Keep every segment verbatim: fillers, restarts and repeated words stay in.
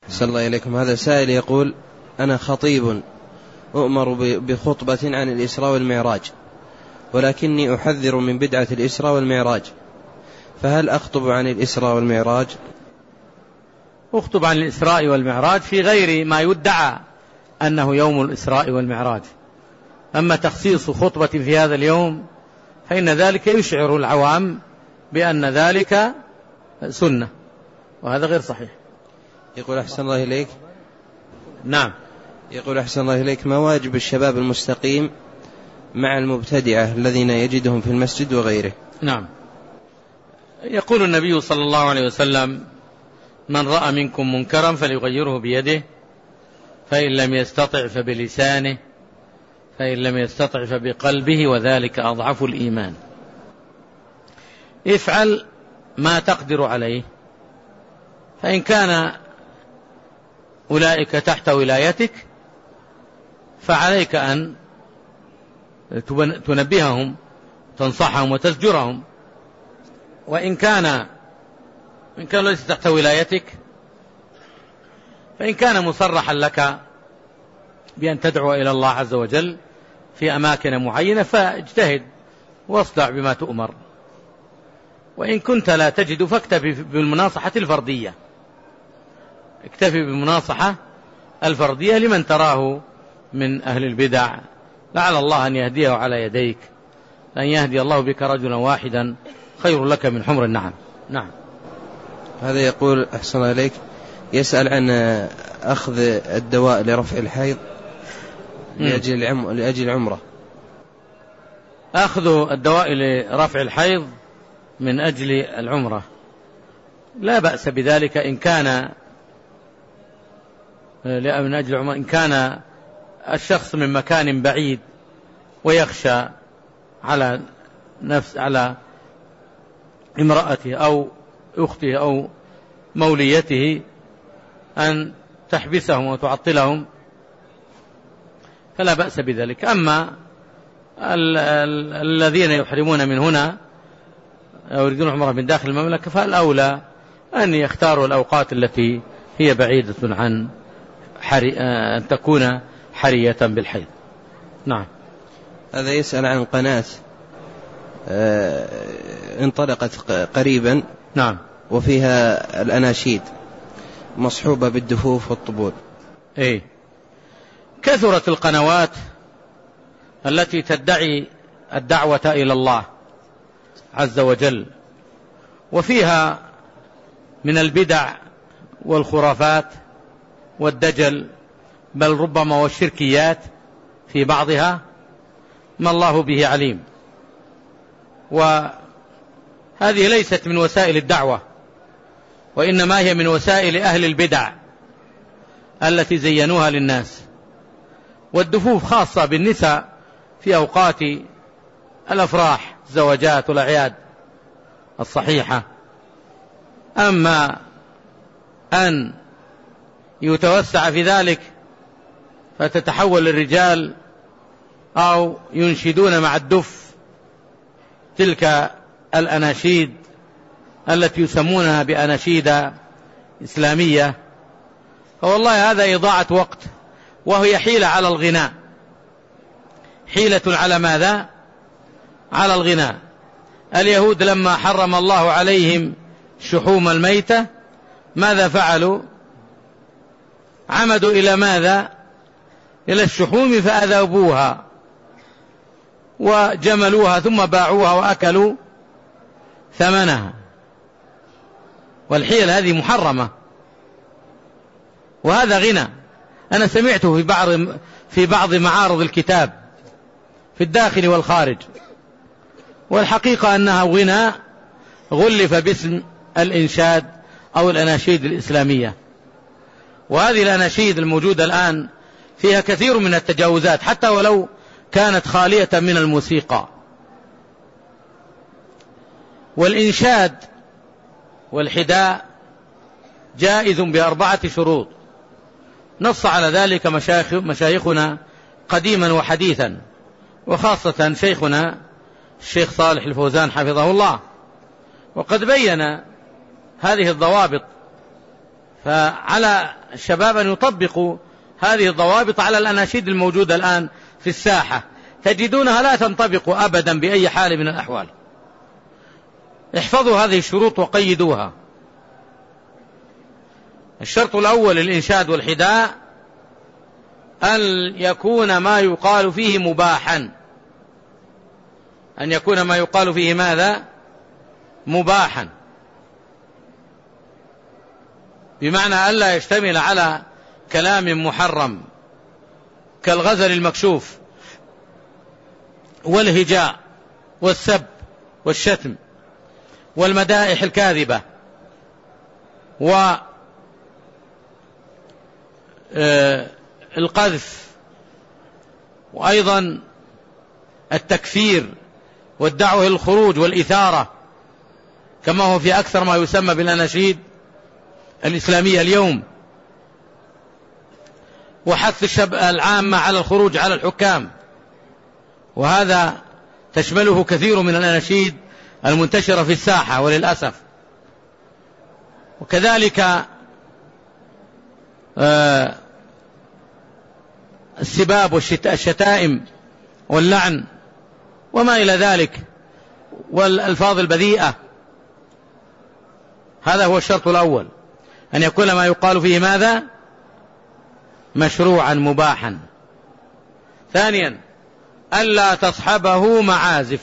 صلى الله إليكم. هذا سائل يقول: أنا خطيب أؤمر بخطبة عن الإسراء والمعراج، ولكني أحذر من بدعة الإسراء والمعراج، فهل أخطب عن الإسراء والمعراج؟ أخطب عن الإسراء والمعراج في غير ما يدعى أنه يوم الإسراء والمعراج. أما تخصيص خطبة في هذا اليوم فإن ذلك يشعر العوام بأن ذلك سنة، وهذا غير صحيح. يقول: أحسن الله إليك. نعم. يقول: أحسن الله إليك، ما واجب الشباب المستقيم مع المبتدعة الذين يجدهم في المسجد وغيره؟ نعم. يقول النبي صلى الله عليه وسلم: من رأى منكم منكرا فليغيره بيده، فإن لم يستطع فبلسانه، فإن لم يستطع فبقلبه، وذلك أضعف الإيمان. افعل ما تقدر عليه، فإن كان أولئك تحت ولايتك فعليك أن تنبههم تنصحهم وتزجرهم، وإن كان إن كان ليس تحت ولايتك فإن كان مصرحا لك بأن تدعو إلى الله عز وجل في أماكن معينة فاجتهد واصدع بما تؤمر، وإن كنت لا تجد فاكتفي بالمناصحة الفردية، اكتفي بالمناصحة الفردية لمن تراه من أهل البدع، لعل الله أن يهديه على يديك، أن يهدي الله بك رجلا واحدا خير لك من حمر النعم. نعم. هذا يقول: أحسن إليك، يسأل عن أخذ الدواء لرفع الحيض لأجل العم... لأجل العمرة. أخذ الدواء لرفع الحيض من أجل العمرة لا بأس بذلك إن كان من أجل العمرة، إن كان الشخص من مكان بعيد ويخشى على نفس على امرأته أو أخته أو موليته أن تحبسهم وتعطلهم فلا بأس بذلك. أما ال ال الذين يحرمون من هنا أو يريدون عمره من داخل المملكة فالأولى أن يختاروا الأوقات التي هي بعيدة عن حري أن تكون حرية بالحيض. نعم. هذا يسأل عن قناة انطلقت قريبا، نعم، وفيها الأناشيد مصحوبة بالدفوف والطبول. إيه، كثرت القنوات التي تدعي الدعوة إلى الله عز وجل، وفيها من البدع والخرافات والدجل، بل ربما والشركيات في بعضها ما الله به عليم. وهذه ليست من وسائل الدعوة، وإنما هي من وسائل أهل البدع التي زينوها للناس. والدفوف خاصة بالنساء في أوقات الأفراح، الزواجات والأعياد الصحيحة. أما أن يتوسع في ذلك فتتحول الرجال أو ينشدون مع الدف تلك الأناشيد التي يسمونها بأناشيد إسلامية، فوالله هذا إضاعة وقت، وهي حيلة على الغناء، حيلة على ماذا؟ على الغناء. اليهود لما حرم الله عليهم شحوم الميتة ماذا فعلوا؟ عمدوا إلى ماذا؟ إلى الشحوم فأذوبوها وجملوها ثم باعوها وأكلوا ثمنها. والحيل هذه محرمة، وهذا غنى. أنا سمعته في بعض في بعض معارض الكتاب في الداخل والخارج، والحقيقة أنها غنى غلف باسم الإنشاد أو الأناشيد الإسلامية. وهذه الأناشيد الموجودة الآن فيها كثير من التجاوزات حتى ولو كانت خالية من الموسيقى. والإنشاد والحداء جائز بأربعة شروط، نص على ذلك مشايخ مشايخنا قديما وحديثا، وخاصة شيخنا الشيخ صالح الفوزان حفظه الله، وقد بين هذه الضوابط فعلى الشباب أن يطبقوا هذه الضوابط على الأناشيد الموجودة الآن في الساحة، تجدونها لا تنطبق أبدا بأي حال من الأحوال. احفظوا هذه الشروط وقيدوها. الشرط الأول للإنشاد والحداء أن يكون ما يقال فيه مباحا، أن يكون ما يقال فيه ماذا؟ مباحا، بمعنى ألا يشتمل على كلام محرم كالغزل المكشوف والهجاء والسب والشتم والمدائح الكاذبة والقذف، وأيضا التكفير والدعوة للخروج والإثارة كما هو في أكثر ما يسمى بالأناشيد الإسلامية اليوم، وحث الشباب العامة على الخروج على الحكام، وهذا تشمله كثير من الأناشيد المنتشرة في الساحة وللأسف. وكذلك السباب والشتائم واللعن وما إلى ذلك والألفاظ البذيئة. هذا هو الشرط الأول، أن يكون ما يقال فيه ماذا؟ مشروعا مباحا. ثانيا ألا تصحبه معازف،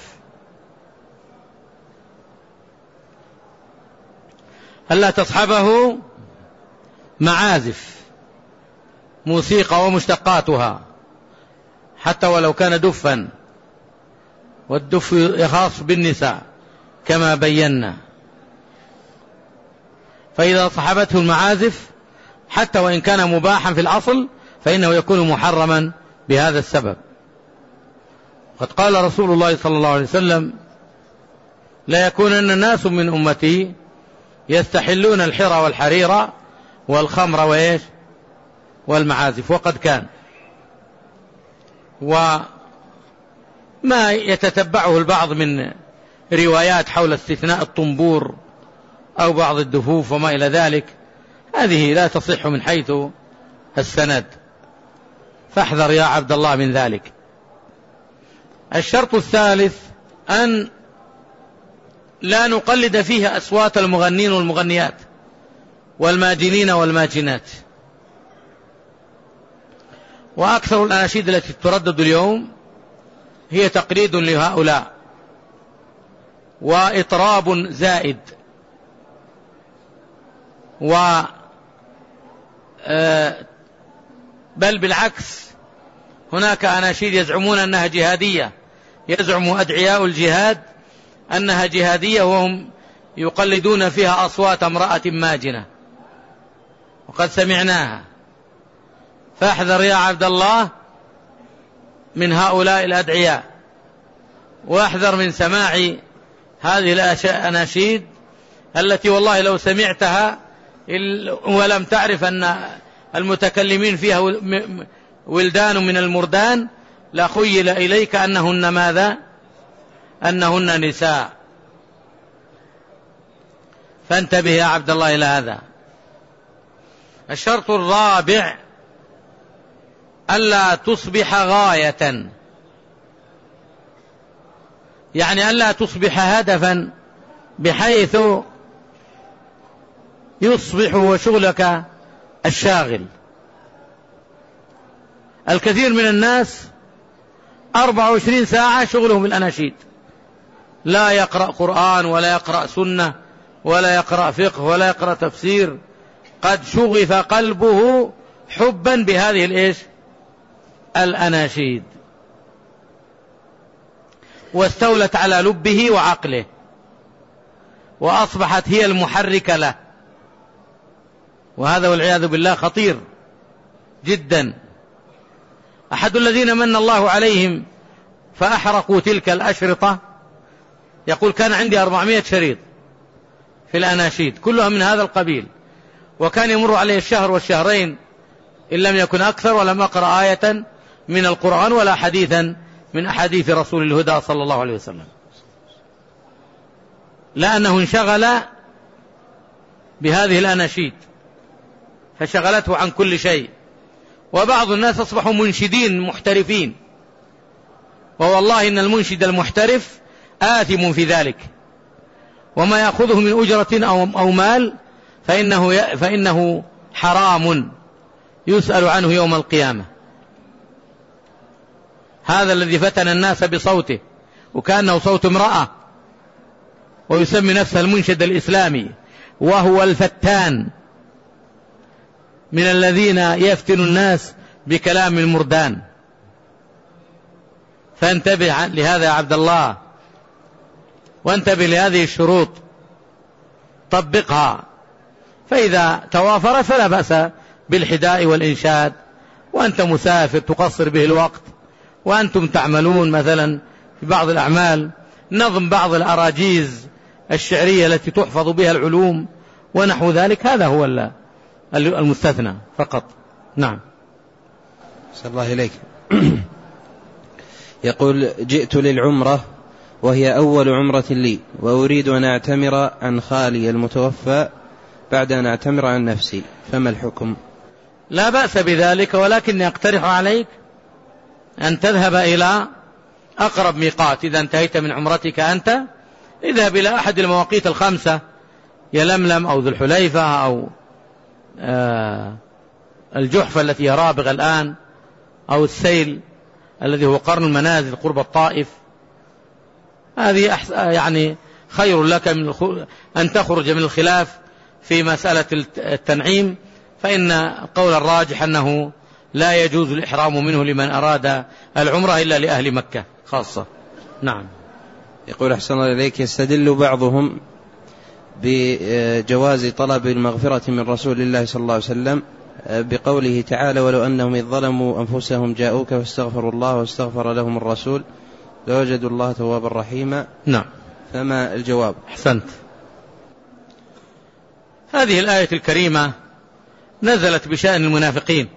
ألا تصحبه معازف، موسيقى ومشتقاتها، حتى ولو كان دفا، والدف يخاص بالنساء كما بينا. فإذا صحبته المعازف حتى وإن كان مباحا في الأصل فإنه يكون محرما بهذا السبب. قد قال رسول الله صلى الله عليه وسلم: لا يكونن ناس من أمتي يستحلون الحرى والحرير والخمر وإيش والمعازف. وقد كان، وما يتتبعه البعض من روايات حول استثناء الطنبور أو بعض الدفوف وما إلى ذلك، هذه لا تصح من حيث السند، فاحذر يا عبد الله من ذلك. الشرط الثالث أن لا نقلد فيها أصوات المغنين والمغنيات والماجنين والماجنات. وأكثر الأناشيد التي تردد اليوم هي تقليد لهؤلاء وإطراب زائد، و بل بالعكس، هناك أناشيد يزعمون أنها جهادية، يزعم أدعياء الجهاد أنها جهادية وهم يقلدون فيها أصوات امرأة ماجنة، وقد سمعناها. فاحذر يا عبد الله من هؤلاء الأدعياء، واحذر من سماع هذه الأناشيد التي والله لو سمعتها ولم تعرف أن المتكلمين فيها ولدان من المردان لخيل إليك أنهن ماذا؟ أنهن نساء. فانتبه يا عبد الله إلى هذا. الشرط الرابع ألا تصبح غاية، يعني ألا تصبح هدفا بحيث يصبح هو شغلك الشاغل. الكثير من الناس أربع وعشرين ساعة شغلهم الأناشيد، لا يقرأ قرآن ولا يقرأ سنة ولا يقرأ فقه ولا يقرأ تفسير، قد شغف قلبه حبا بهذه الإيش الأناشيد، واستولت على لبه وعقله، وأصبحت هي المحركة له، وهذا والعياذ بالله خطير جدا. أحد الذين من الله عليهم فأحرقوا تلك الأشرطة يقول: كان عندي أربعمائة شريط في الأناشيد كلها من هذا القبيل، وكان يمر عليه الشهر والشهرين إن لم يكن أكثر ولم أقرأ آية من القرآن ولا حديثا من أحاديث رسول الهدى صلى الله عليه وسلم، لأنه انشغل بهذه الأناشيد. فشغلته عن كل شيء. وبعض الناس أصبحوا منشدين محترفين، ووالله إن المنشد المحترف آثم في ذلك، وما يأخذه من أجرة أو مال فإنه, فإنه حرام يسأل عنه يوم القيامة. هذا الذي فتن الناس بصوته وكأنه صوت امرأة ويسمي نفسه المنشد الإسلامي، وهو الفتان من الذين يفتن الناس بكلام المردان. فانتبه لهذا يا عبد الله، وانتبه لهذه الشروط طبقها، فإذا توافر فلا بأس بالحداء والإنشاد، وأنت مسافر تقصر به الوقت، وأنتم تعملون مثلا في بعض الأعمال نظم بعض الأراجيز الشعرية التي تحفظ بها العلوم ونحو ذلك، هذا هو المستثنى فقط. نعم. صلى الله إليك. يقول: جئت للعمرة وهي أول عمرة لي، وأريد أن أعتمر عن خالي المتوفى بعد أن أعتمر عن نفسي، فما الحكم؟ لا بأس بذلك، ولكني أقترح عليك أن تذهب إلى أقرب ميقات. إذا انتهيت من عمرتك أنت، اذهب إلى أحد المواقيت الخمسة، يلملم أو ذو الحليفة أو آه الجحفة التي هي رابغ الآن، أو السيل الذي هو قرن المنازل قرب الطائف. هذه يعني خير لك من أن تخرج من الخلاف في مسألة التنعيم، فإن القول الراجح أنه لا يجوز الإحرام منه لمن أراد العمرة إلا لأهل مكة خاصة. نعم. يقول: أحسن الله إليك، يستدل بعضهم بجواز طلب المغفرة من رسول الله صلى الله عليه وسلم بقوله تعالى: ولو أنهم إذ ظلموا أنفسهم جاءوك فاستغفروا الله واستغفر لهم الرسول لوجدوا الله توابا رحيما. نعم. فما الجواب؟ أحسنت. هذه الآية الكريمة نزلت بشأن المنافقين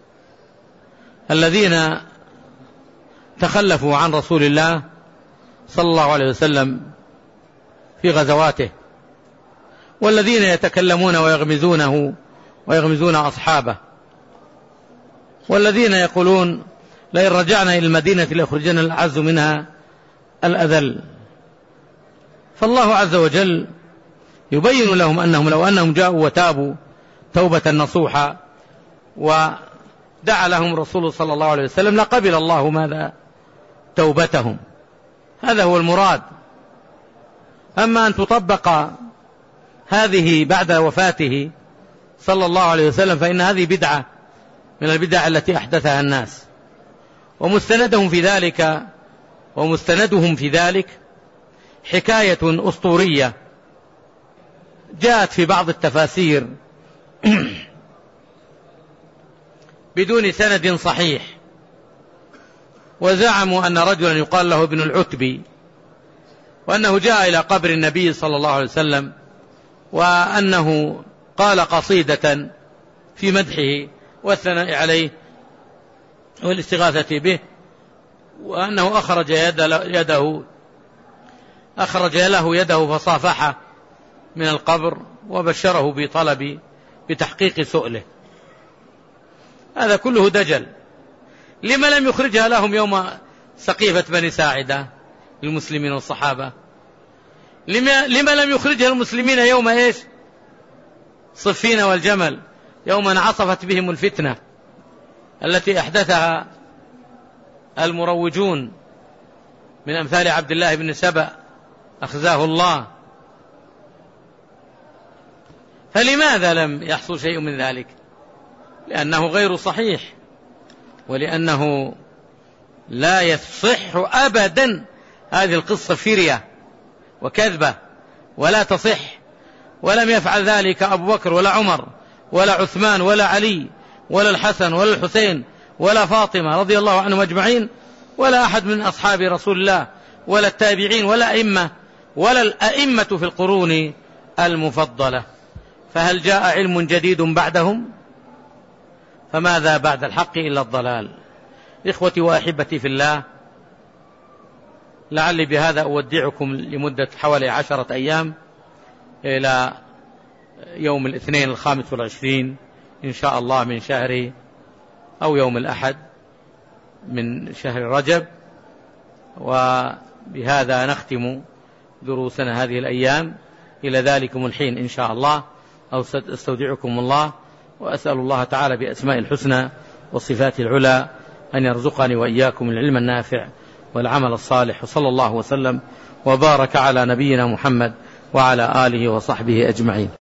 الذين تخلفوا عن رسول الله صلى الله عليه وسلم في غزواته، والذين يتكلمون ويغمزونه ويغمزون أصحابه، والذين يقولون: لئن رجعنا إلى المدينة ليخرجن الأعز منها الأذل. فالله عز وجل يبين لهم أنهم لو أنهم جاءوا وتابوا توبة نصوحا ودعا لهم رسول صلى الله عليه وسلم لقبل الله ماذا؟ توبتهم. هذا هو المراد. أما أن تطبق هذه بعد وفاته صلى الله عليه وسلم فإن هذه بدعة من البدع التي أحدثها الناس، ومستندهم في ذلك ومستندهم في ذلك حكاية أسطورية جاءت في بعض التفاسير بدون سند صحيح، وزعموا أن رجلا يقال له ابن العتبي، وأنه جاء إلى قبر النبي صلى الله عليه وسلم، وأنه قال قصيدة في مدحه والثناء عليه والاستغاثة به، وأنه أخرج يده أخرج له يده فصافحه من القبر وبشره بطلب بتحقيق سؤله. هذا كله دجل. لما لم يخرجها لهم يوم سقيفة بني ساعدة المسلمين والصحابة؟ لما, لما لم يخرجها المسلمين يوم إيش؟ صفين والجمل، يوم انعصفت بهم الفتنة التي أحدثها المروجون من أمثال عبد الله بن سبأ أخزاه الله. فلماذا لم يحصل شيء من ذلك؟ لأنه غير صحيح، ولأنه لا يصح أبدا. هذه القصة فرية وكذبة ولا تصح، ولم يفعل ذلك أبو بكر ولا عمر ولا عثمان ولا علي ولا الحسن ولا الحسين ولا فاطمة رضي الله عنهم أجمعين، ولا أحد من أصحاب رسول الله ولا التابعين ولا أئمة ولا الأئمة في القرون المفضلة. فهل جاء علم جديد بعدهم؟ فماذا بعد الحق إلا الضلال. إخوتي وأحبتي في الله، لعلي بهذا أودعكم لمدة حوالي عشرة أيام إلى يوم الاثنين الخامس والعشرين إن شاء الله من شهر أو يوم الأحد من شهر رجب. وبهذا نختم دروسنا هذه الأيام إلى ذلكم الحين إن شاء الله. أو استودعكم الله، وأسأل الله تعالى بأسماء الحسنى والصفات العلى أن يرزقني وإياكم العلم النافع والعمل الصالح. وصلى الله وسلم وبارك على نبينا محمد وعلى آله وصحبه أجمعين.